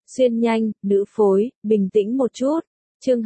Xuyên nhanh, nữ phối, bình tĩnh một chút. Chương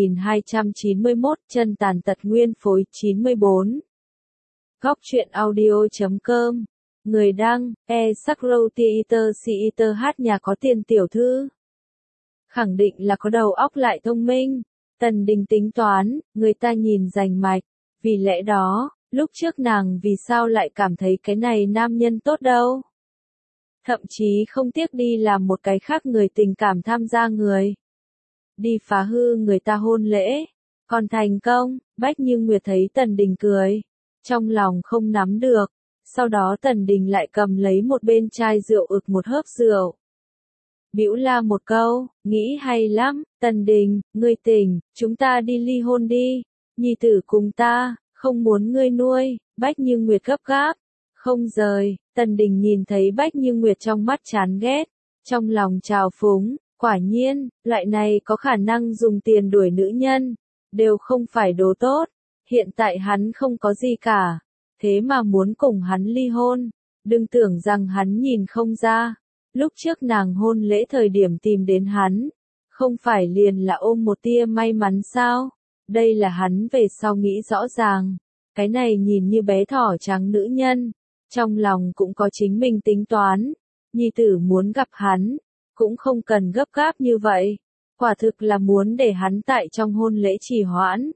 2291, chân tàn tật nguyên phối 94. Góc truyện audio.com. Người đăng, Sakrow Theater hát nhà có tiền tiểu thư. Khẳng định là có đầu óc lại thông minh. Tần Đình tính toán, người ta nhìn rành mạch. Vì lẽ đó, lúc trước nàng vì sao lại cảm thấy cái này nam nhân tốt đâu. Thậm chí không tiếc đi làm một cái khác người tình cảm tham gia người. Đi phá hư người ta hôn lễ. Còn thành công, Bách Như Nguyệt thấy Tần Đình cười. Trong lòng không nắm được. Sau đó Tần Đình lại cầm lấy một bên chai rượu ực một hớp rượu. Bĩu la một câu, nghĩ hay lắm, Tần Đình, ngươi tỉnh, chúng ta đi ly hôn đi. Nhi tử cùng ta, không muốn ngươi nuôi. Bách Như Nguyệt gấp gáp. Không rời, Tần Đình nhìn thấy Bách Như Nguyệt trong mắt chán ghét, trong lòng trào phúng, quả nhiên, loại này có khả năng dùng tiền đuổi nữ nhân, đều không phải đồ tốt, hiện tại hắn không có gì cả, thế mà muốn cùng hắn ly hôn, đừng tưởng rằng hắn nhìn không ra, lúc trước nàng hôn lễ thời điểm tìm đến hắn, không phải liền là ôm một tia may mắn sao, đây là hắn về sau nghĩ rõ ràng, cái này nhìn như bé thỏ trắng nữ nhân. Trong lòng cũng có chính mình tính toán, nhi tử muốn gặp hắn, cũng không cần gấp gáp như vậy, quả thực là muốn để hắn tại trong hôn lễ trì hoãn.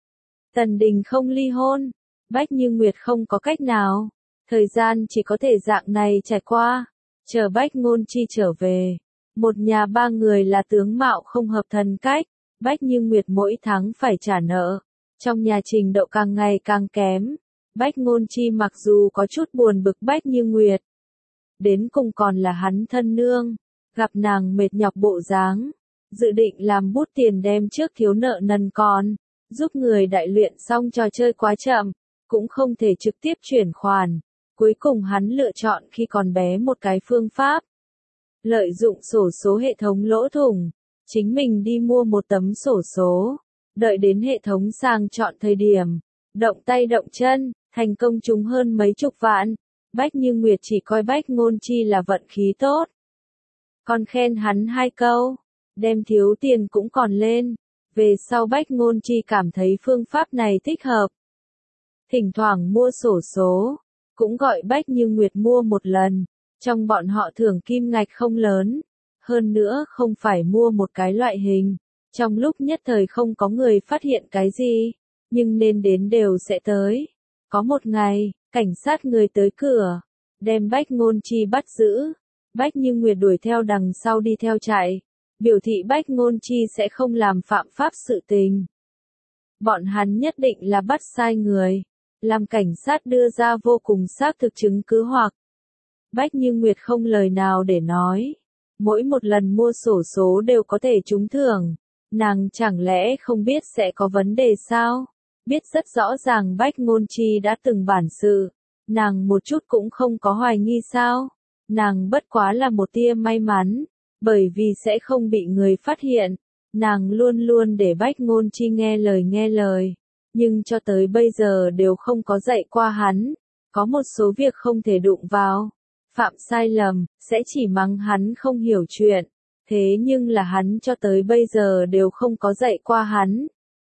Tần Đình không ly hôn, Bách Như Nguyệt không có cách nào, thời gian chỉ có thể dạng này trải qua, chờ Bách Ngôn Chi trở về, một nhà ba người là tướng mạo không hợp thần cách, Bách Như Nguyệt mỗi tháng phải trả nợ, trong nhà trình độ càng ngày càng kém. Bách Ngôn Chi mặc dù có chút buồn bực Bách Như Nguyệt. Đến cùng còn là hắn thân nương, gặp nàng mệt nhọc bộ dáng, dự định làm bút tiền đem trước thiếu nợ nần còn, giúp người đại luyện xong trò chơi quá chậm, cũng không thể trực tiếp chuyển khoản. Cuối cùng hắn lựa chọn khi còn bé một cái phương pháp. Lợi dụng xổ số hệ thống lỗ thủng, chính mình đi mua một tấm xổ số, đợi đến hệ thống sang chọn thời điểm. Động tay động chân, thành công trúng hơn mấy chục vạn. Bách Như Nguyệt chỉ coi Bách Ngôn Chi là vận khí tốt. Còn khen hắn hai câu, đem thiếu tiền cũng còn lên. Về sau Bách Ngôn Chi cảm thấy phương pháp này thích hợp. Thỉnh thoảng mua xổ số, cũng gọi Bách Như Nguyệt mua một lần. Trong bọn họ thưởng kim ngạch không lớn. Hơn nữa không phải mua một cái loại hình. Trong lúc nhất thời không có người phát hiện cái gì. Nhưng nên đến đều sẽ tới. Có một ngày, cảnh sát người tới cửa, đem Bách Ngôn Chi bắt giữ. Bách Như Nguyệt đuổi theo đằng sau đi theo chạy, biểu thị Bách Ngôn Chi sẽ không làm phạm pháp sự tình. Bọn hắn nhất định là bắt sai người, làm cảnh sát đưa ra vô cùng xác thực chứng cứ hoặc. Bách Như Nguyệt không lời nào để nói. Mỗi một lần mua xổ số đều có thể trúng thưởng. Nàng chẳng lẽ không biết sẽ có vấn đề sao? Biết rất rõ ràng Bách Ngôn Chi đã từng bản sự, nàng một chút cũng không có hoài nghi sao, nàng bất quá là một tia may mắn, bởi vì sẽ không bị người phát hiện, nàng luôn luôn để Bách Ngôn Chi nghe lời, nhưng cho tới bây giờ đều không có dạy qua hắn, có một số việc không thể đụng vào, phạm sai lầm, sẽ chỉ mắng hắn không hiểu chuyện, thế nhưng là hắn cho tới bây giờ đều không có dạy qua hắn.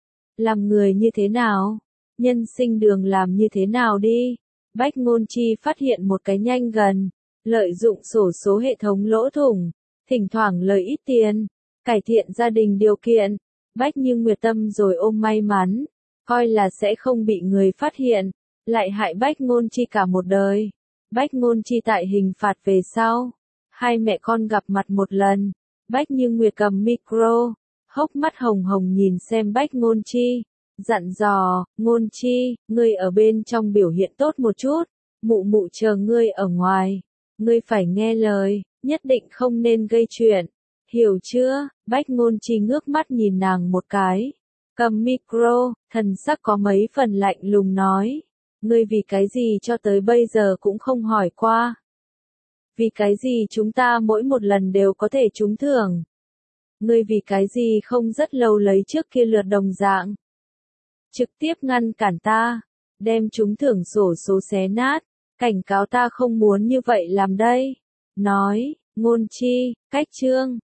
Làm người như thế nào? Nhân sinh đường làm như thế nào đi? Bách Ngôn Chi phát hiện một cái nhanh gần, lợi dụng xổ số hệ thống lỗ thủng, thỉnh thoảng lời ít tiền, cải thiện gia đình điều kiện. Bách Như Nguyệt tâm rồi ôm may mắn, coi là sẽ không bị người phát hiện, lại hại Bách Ngôn Chi cả một đời. Bách Ngôn Chi tại hình phạt về sau, hai mẹ con gặp mặt một lần, Bách Như Nguyệt cầm micro. Hốc mắt hồng hồng nhìn xem Bách Ngôn Chi, dặn dò, Ngôn Chi, ngươi ở bên trong biểu hiện tốt một chút, mụ mụ chờ ngươi ở ngoài, ngươi phải nghe lời, nhất định không nên gây chuyện, hiểu chưa? Bách Ngôn Chi ngước mắt nhìn nàng một cái, cầm micro, thần sắc có mấy phần lạnh lùng nói, ngươi vì cái gì cho tới bây giờ cũng không hỏi qua, vì cái gì chúng ta mỗi một lần đều có thể trúng thưởng. Ngươi vì cái gì không rất lâu lấy trước kia lượt đồng dạng. Trực tiếp ngăn cản ta, đem chúng thưởng xổ số xé nát, cảnh cáo ta không muốn như vậy làm đây. Nói, Ngôn Chi, cách chương,